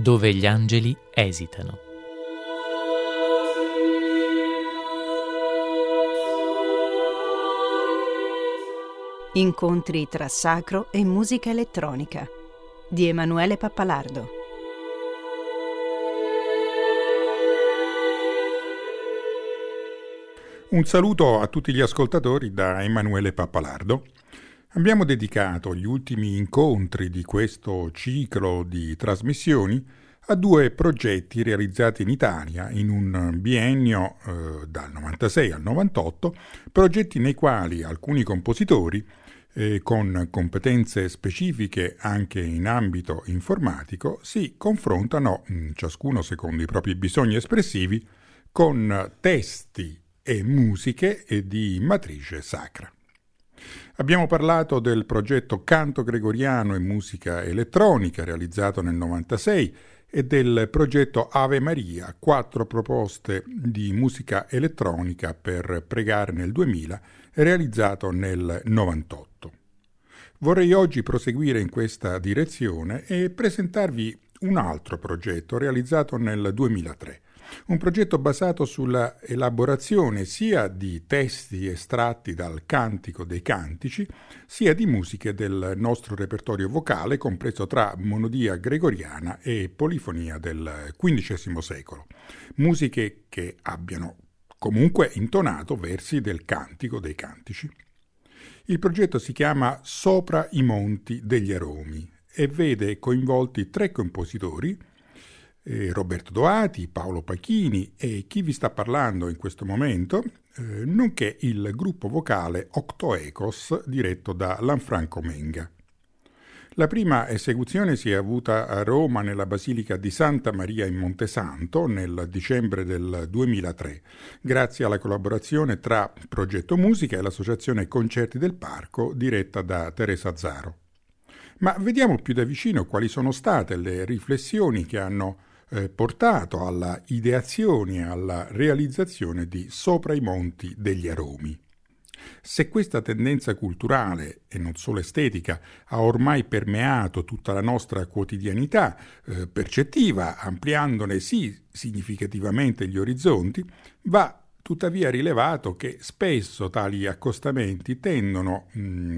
dove gli angeli esitano. Incontri tra sacro e musica elettronica di Emanuele Pappalardo. Un saluto a tutti gli ascoltatori da Emanuele Pappalardo. Abbiamo dedicato gli ultimi incontri di questo ciclo di trasmissioni a due progetti realizzati in Italia in un biennio dal 96 al 98, progetti nei quali alcuni compositori con competenze specifiche anche in ambito informatico si confrontano, ciascuno secondo i propri bisogni espressivi, con testi e musiche di matrice sacra. Abbiamo parlato del progetto Canto Gregoriano e Musica Elettronica realizzato nel 96 e del progetto Ave Maria, 4 proposte di musica elettronica per pregare nel 2000, realizzato nel 98. Vorrei oggi proseguire in questa direzione e presentarvi un altro progetto realizzato nel 2003. Un progetto basato sulla elaborazione sia di testi estratti dal Cantico dei Cantici, sia di musiche del nostro repertorio vocale, compreso tra monodia gregoriana e polifonia del XV secolo. Musiche che abbiano comunque intonato versi del Cantico dei Cantici. Il progetto si chiama Sopra i monti degli aromi e vede coinvolti 3 compositori, Roberto Doati, Paolo Pachini e chi vi sta parlando in questo momento, nonché il gruppo vocale Octoecos diretto da Lanfranco Menga. La prima esecuzione si è avuta a Roma nella Basilica di Santa Maria in Montesanto nel dicembre del 2003, grazie alla collaborazione tra Progetto Musica e l'Associazione Concerti del Parco diretta da Teresa Zaro. Ma vediamo più da vicino quali sono state le riflessioni che hanno portato alla ideazione e alla realizzazione di Sopra i monti degli aromi. Se questa tendenza culturale, e non solo estetica, ha ormai permeato tutta la nostra quotidianità percettiva, ampliandone sì significativamente gli orizzonti, va tuttavia rilevato che spesso tali accostamenti tendono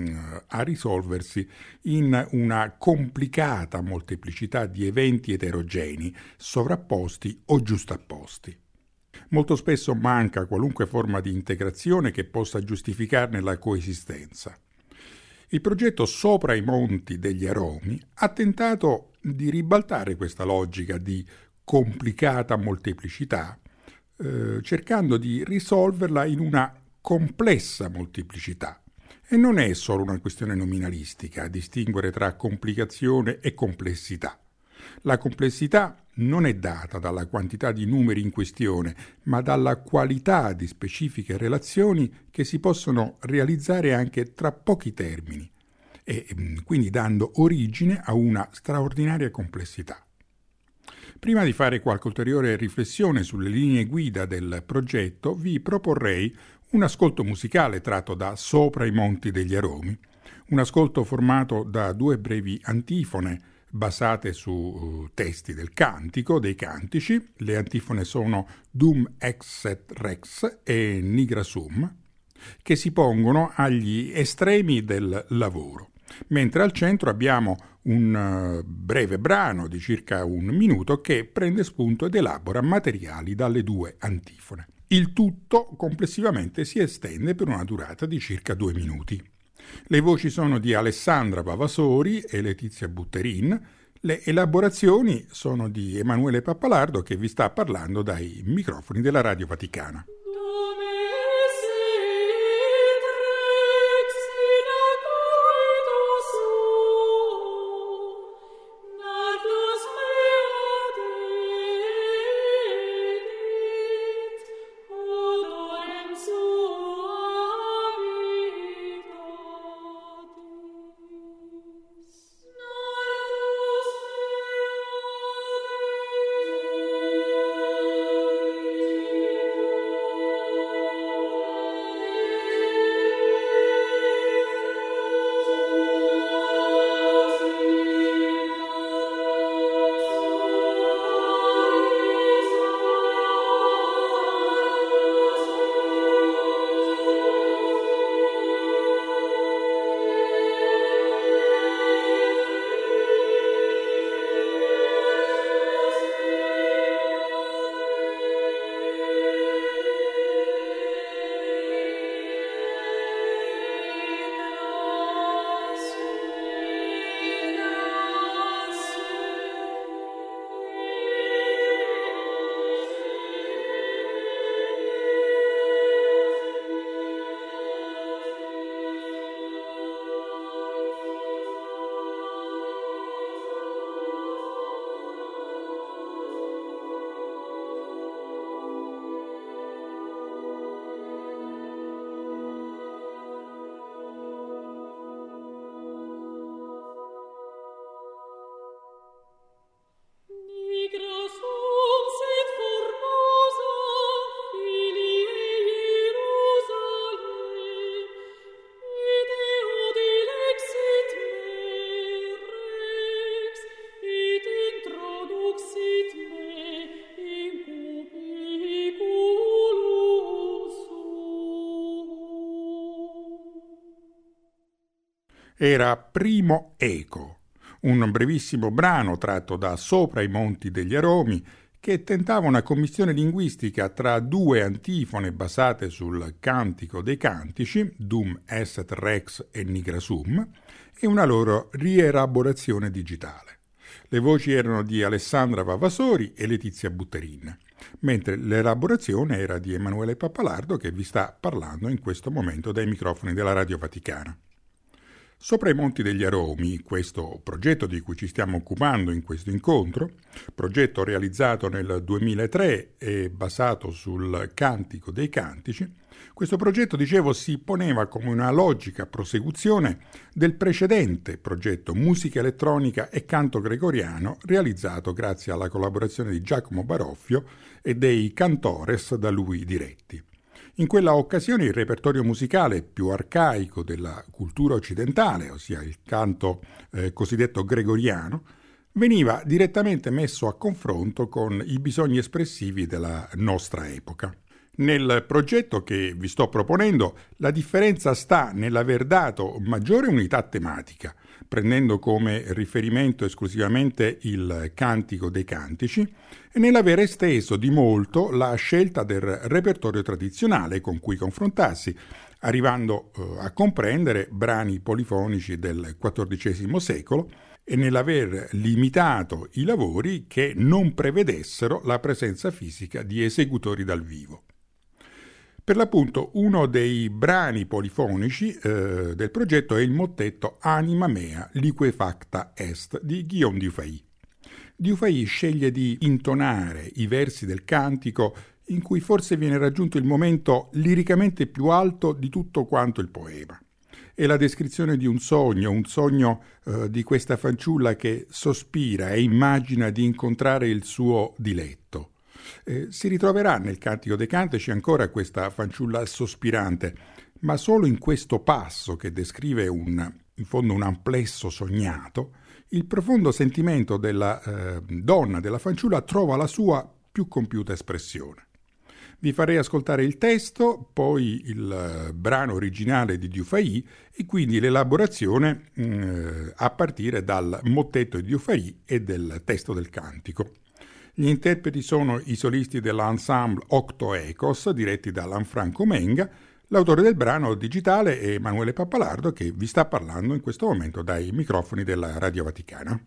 a risolversi in una complicata molteplicità di eventi eterogenei, sovrapposti o giustapposti. Molto spesso manca qualunque forma di integrazione che possa giustificarne la coesistenza. Il progetto Sopra i monti degli aromi ha tentato di ribaltare questa logica di complicata molteplicità, cercando di risolverla in una complessa molteplicità. E non è solo una questione nominalistica distinguere tra complicazione e complessità. La complessità non è data dalla quantità di numeri in questione, ma dalla qualità di specifiche relazioni che si possono realizzare anche tra pochi termini, e quindi dando origine a una straordinaria complessità. Prima di fare qualche ulteriore riflessione sulle linee guida del progetto, vi proporrei un ascolto musicale tratto da Sopra i monti degli aromi, un ascolto formato da 2 brevi antifone basate su testi del Cantico dei Cantici. Le antifone sono Dum exet rex e Nigra sum, che si pongono agli estremi del lavoro, mentre al centro abbiamo un breve brano di circa 1 minuto che prende spunto ed elabora materiali dalle 2 antifone. Il tutto complessivamente si estende per una durata di circa 2 minuti. Le voci sono di Alessandra Vavasori e Letizia Butterin. Le elaborazioni sono di Emanuele Pappalardo, che vi sta parlando dai microfoni della Radio Vaticana. era Primo Eco, un brevissimo brano tratto da Sopra i monti degli aromi che tentava una commistione linguistica tra due antifone basate sul Cantico dei Cantici, Dum Esset Rex e Nigra Sum, e una loro rielaborazione digitale. Le voci erano di Alessandra Vavasori e Letizia Butterin, mentre l'elaborazione era di Emanuele Pappalardo, che vi sta parlando in questo momento dai microfoni della Radio Vaticana. Sopra i monti degli aromi, questo progetto di cui ci stiamo occupando in questo incontro, progetto realizzato nel 2003 e basato sul Cantico dei Cantici, questo progetto, dicevo, si poneva come una logica prosecuzione del precedente progetto Musica elettronica e canto gregoriano realizzato grazie alla collaborazione di Giacomo Baroffio e dei Cantores da lui diretti. In quella occasione il repertorio musicale più arcaico della cultura occidentale, ossia il canto cosiddetto gregoriano, veniva direttamente messo a confronto con i bisogni espressivi della nostra epoca. Nel progetto che vi sto proponendo, la differenza sta nell'aver dato maggiore unità tematica, prendendo come riferimento esclusivamente il Cantico dei Cantici, e nell'aver esteso di molto la scelta del repertorio tradizionale con cui confrontarsi, arrivando a comprendere brani polifonici del XIV secolo e nell'aver limitato i lavori che non prevedessero la presenza fisica di esecutori dal vivo. Per l'appunto, uno dei brani polifonici del progetto è il mottetto Anima mea liquefacta est di Guillaume Dufay. Dufay sceglie di intonare i versi del cantico in cui forse viene raggiunto il momento liricamente più alto di tutto quanto il poema. È la descrizione di un sogno di questa fanciulla che sospira e immagina di incontrare il suo diletto. Si ritroverà nel Cantico dei Cantici ancora questa fanciulla sospirante, ma solo in questo passo che descrive in fondo un amplesso sognato, il profondo sentimento della donna, della fanciulla, trova la sua più compiuta espressione. Vi farei ascoltare il testo, poi il brano originale di Dufay e quindi l'elaborazione a partire dal mottetto di Dufay e del testo del cantico. Gli interpreti sono i solisti dell'ensemble Octo Ecos, diretti da Lanfranco Menga. L'autore del brano digitale è Emanuele Pappalardo, che vi sta parlando in questo momento dai microfoni della Radio Vaticana.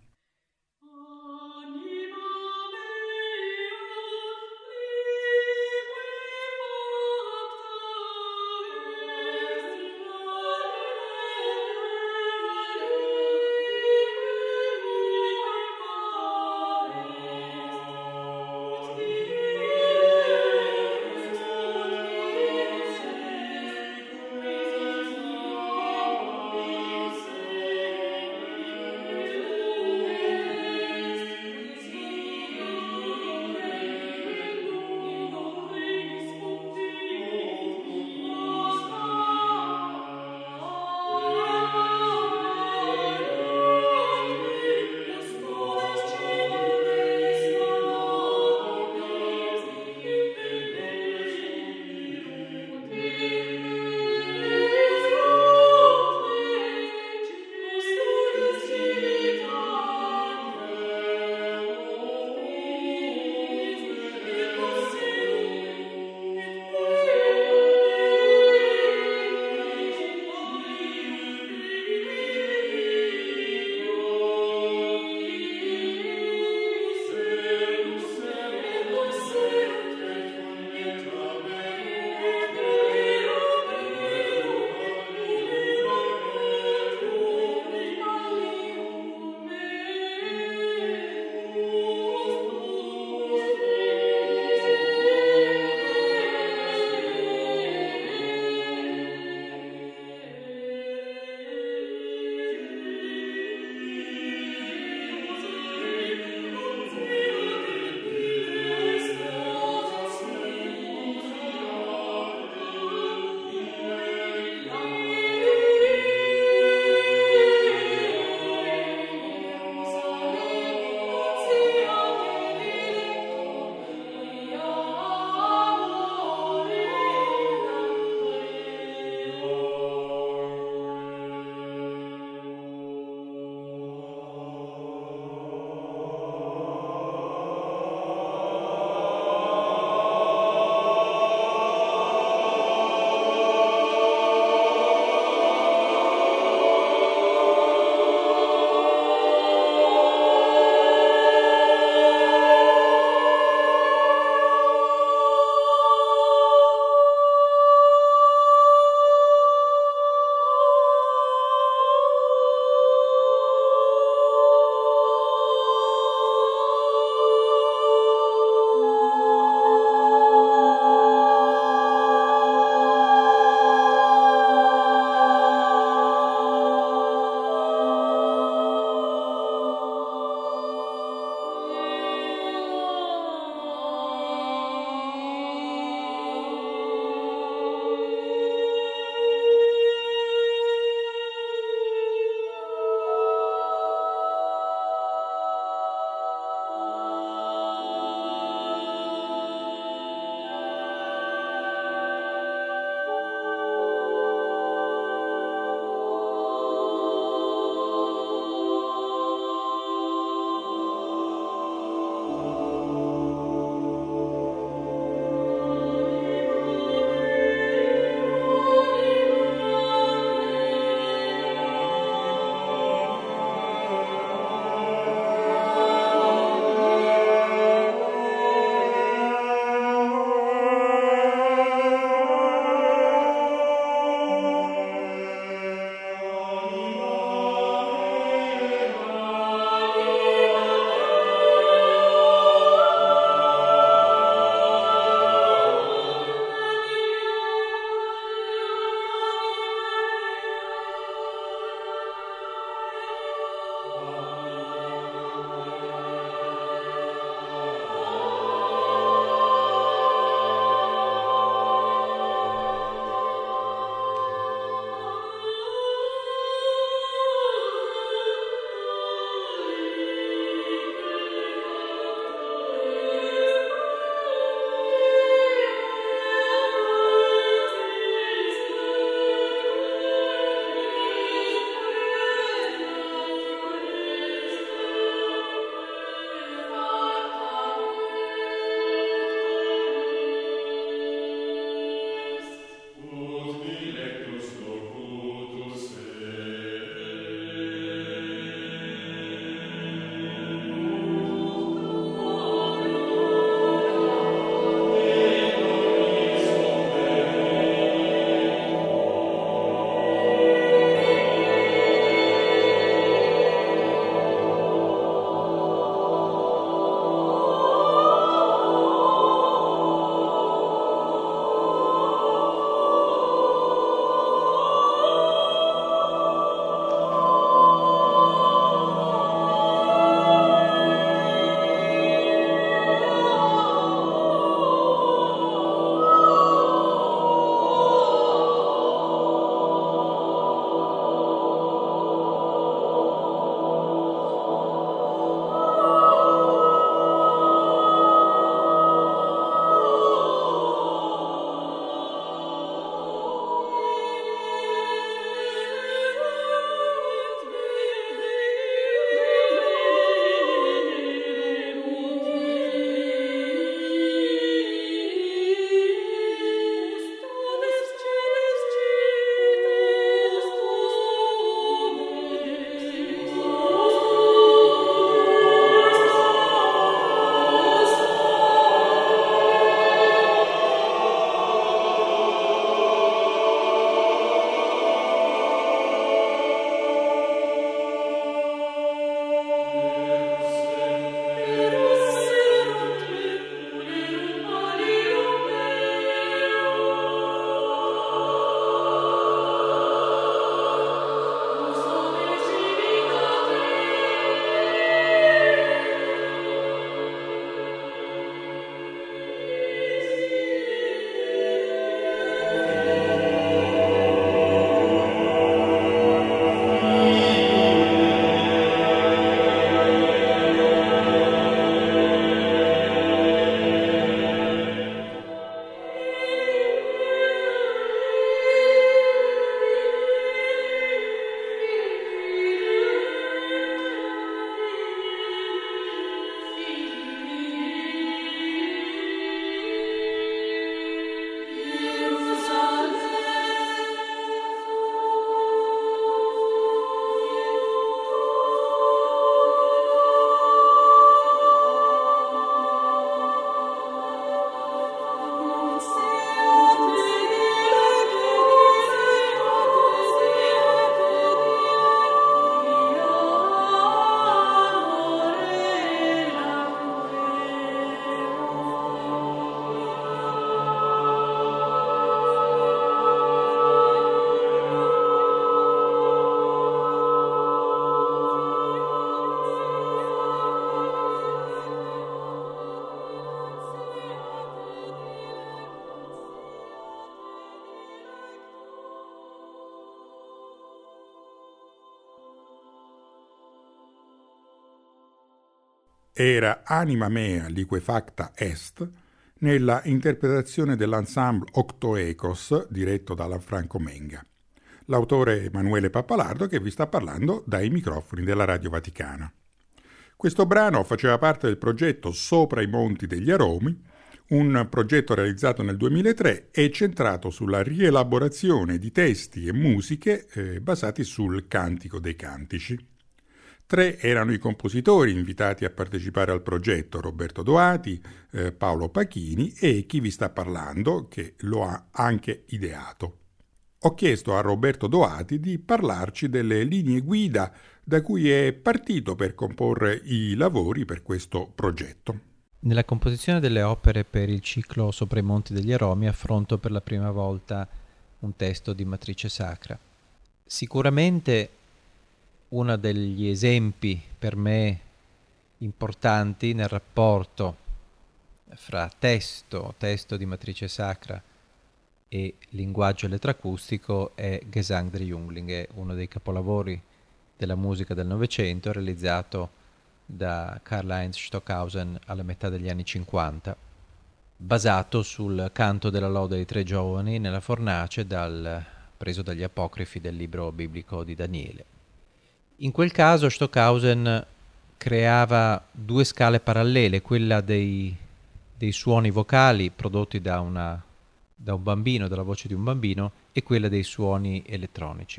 era Anima mea liquefacta est, nella interpretazione dell'ensemble Octoecos diretto da Lanfranco Menga. L'autore Emanuele Pappalardo che vi sta parlando dai microfoni della Radio Vaticana. Questo brano faceva parte del progetto Sopra i Monti degli Aromi, un progetto realizzato nel 2003 e centrato sulla rielaborazione di testi e musiche basati sul Cantico dei Cantici. 3 erano i compositori invitati a partecipare al progetto: Roberto Doati, Paolo Pachini e chi vi sta parlando, che lo ha anche ideato. Ho chiesto a Roberto Doati di parlarci delle linee guida da cui è partito per comporre i lavori per questo progetto. Nella composizione delle opere per il ciclo Sopra i Monti degli Aromi affronto per la prima volta un testo di matrice sacra. Sicuramente uno degli esempi per me importanti nel rapporto fra testo di matrice sacra e linguaggio elettroacustico è Gesang der Jungling, è uno dei capolavori della musica del Novecento realizzato da Karl-Heinz Stockhausen alla metà degli anni 50, basato sul canto della lode dei 3 giovani nella fornace preso dagli apocrifi del libro biblico di Daniele. In quel caso Stockhausen creava 2 scale parallele, quella dei suoni vocali prodotti da un bambino, dalla voce di un bambino, e quella dei suoni elettronici.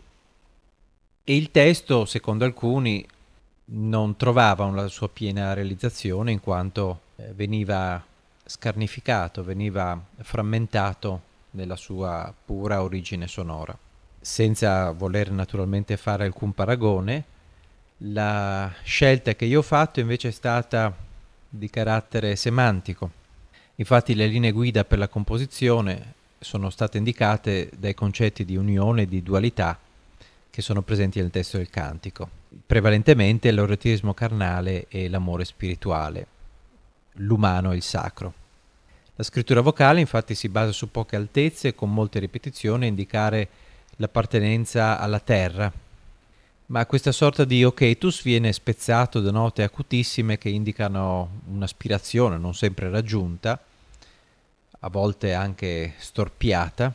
E il testo, secondo alcuni, non trovava la sua piena realizzazione in quanto veniva scarnificato, veniva frammentato nella sua pura origine sonora. Senza voler naturalmente fare alcun paragone, la scelta che io ho fatto invece è stata di carattere semantico. Infatti le linee guida per la composizione sono state indicate dai concetti di unione e di dualità che sono presenti nel testo del cantico. Prevalentemente l'erotismo carnale e l'amore spirituale, l'umano e il sacro. La scrittura vocale infatti si basa su poche altezze con molte ripetizioni a indicare l'appartenenza alla terra, ma questa sorta di oketus viene spezzato da note acutissime che indicano un'aspirazione non sempre raggiunta, a volte anche storpiata,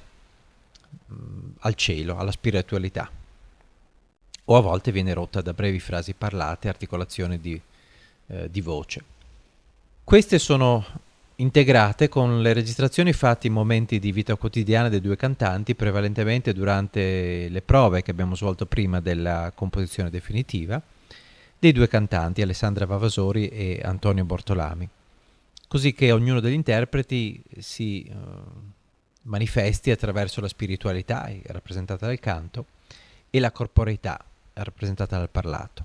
al cielo, alla spiritualità, o a volte viene rotta da brevi frasi parlate, articolazioni di voce. Queste sono integrate con le registrazioni fatte in momenti di vita quotidiana dei 2 cantanti, prevalentemente durante le prove che abbiamo svolto prima della composizione definitiva, dei 2 cantanti, Alessandra Vavasori e Antonio Bortolami, così che ognuno degli interpreti si manifesti attraverso la spiritualità rappresentata dal canto e la corporeità rappresentata dal parlato.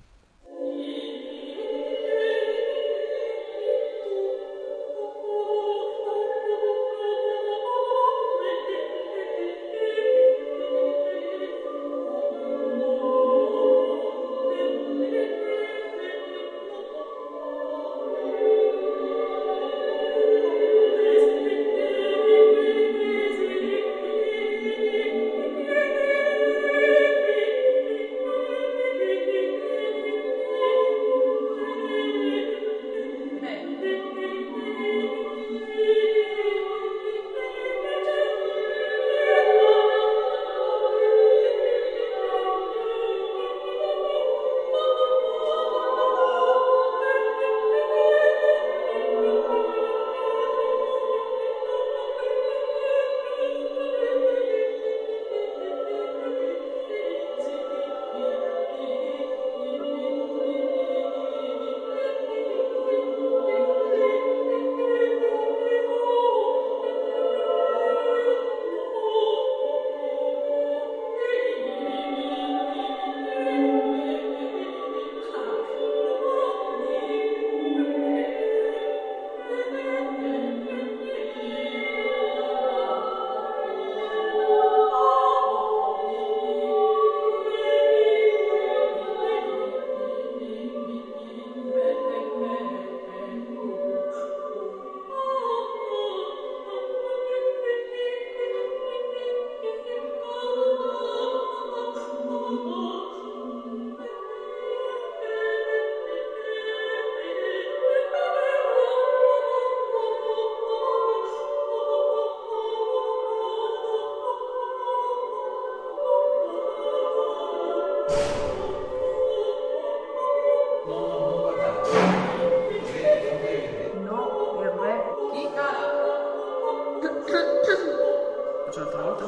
faccio l'altra volta?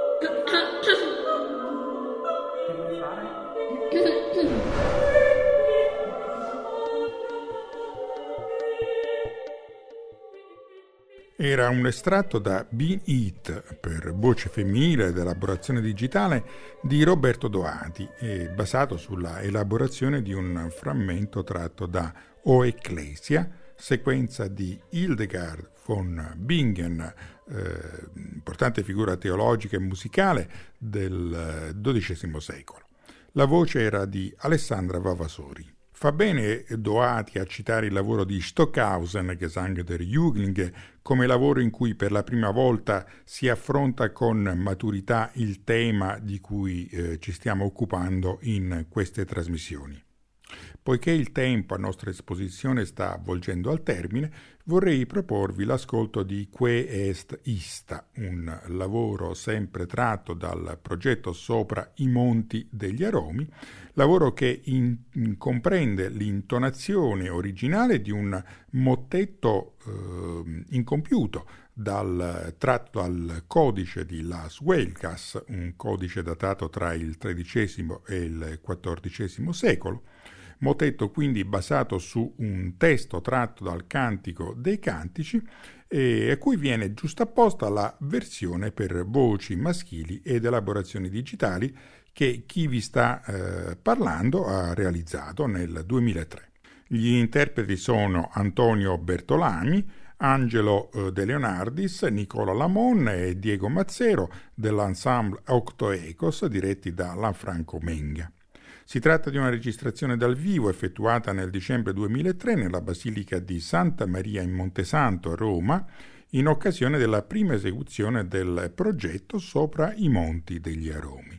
Che vuoi fare? Era un estratto da Been It per voce femminile ed elaborazione digitale di Roberto Doati e basato sulla elaborazione di un frammento tratto da O Ecclesia, sequenza di Hildegard von Bingen, importante figura teologica e musicale del XII secolo. La voce era di Alessandra Vavasori. Fa bene Doati a citare il lavoro di Stockhausen, Gesang der Jugend, come lavoro in cui per la prima volta si affronta con maturità il tema di cui ci stiamo occupando in queste trasmissioni. Poiché il tempo a nostra esposizione sta volgendo al termine, vorrei proporvi l'ascolto di Que est ista, un lavoro sempre tratto dal progetto Sopra i monti degli aromi, lavoro che comprende l'intonazione originale di un mottetto incompiuto tratto dal codice di Las Huelgas, un codice datato tra il XIII e il XIV secolo, motetto quindi basato su un testo tratto dal Cantico dei Cantici e a cui viene giustapposta la versione per voci maschili ed elaborazioni digitali che chi vi sta parlando ha realizzato nel 2003. Gli interpreti sono Antonio Bertolami, Angelo De Leonardis, Nicola Lamon e Diego Mazzero dell'ensemble Octoecos diretti da Lanfranco Menga. Si tratta di una registrazione dal vivo effettuata nel dicembre 2003 nella Basilica di Santa Maria in Montesanto a Roma in occasione della prima esecuzione del progetto Sopra i monti degli aromi.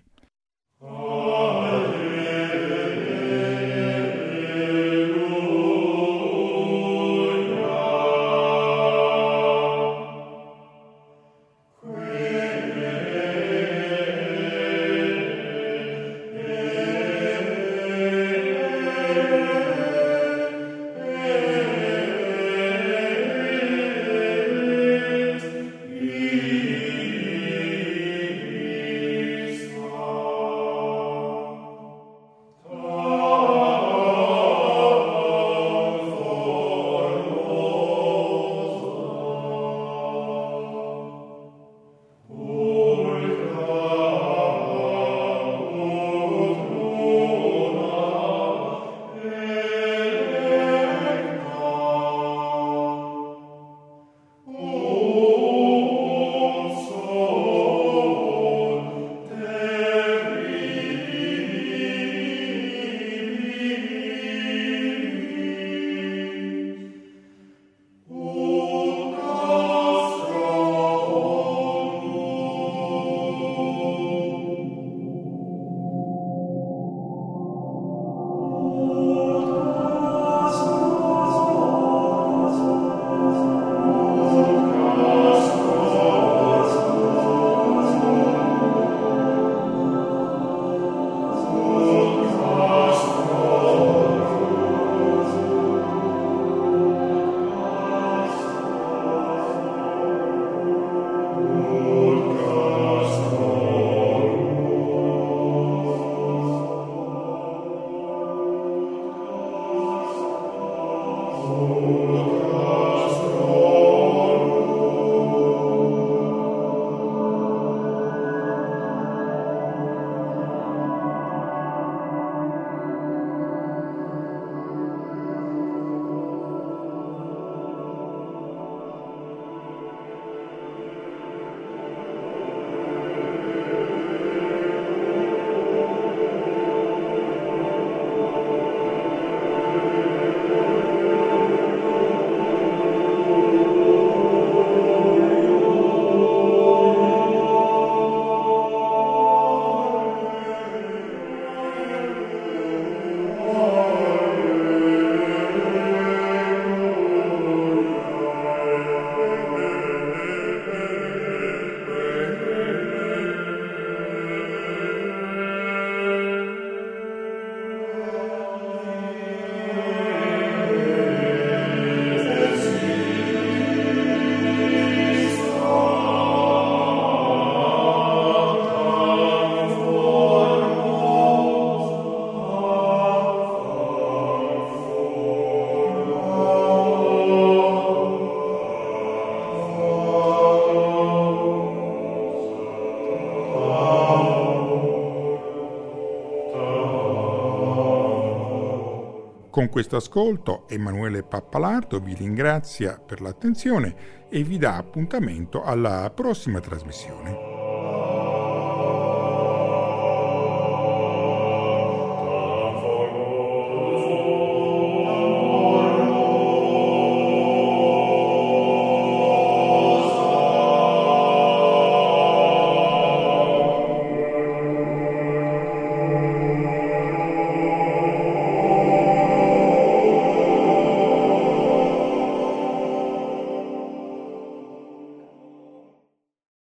Con questo ascolto Emanuele Pappalardo vi ringrazia per l'attenzione e vi dà appuntamento alla prossima trasmissione.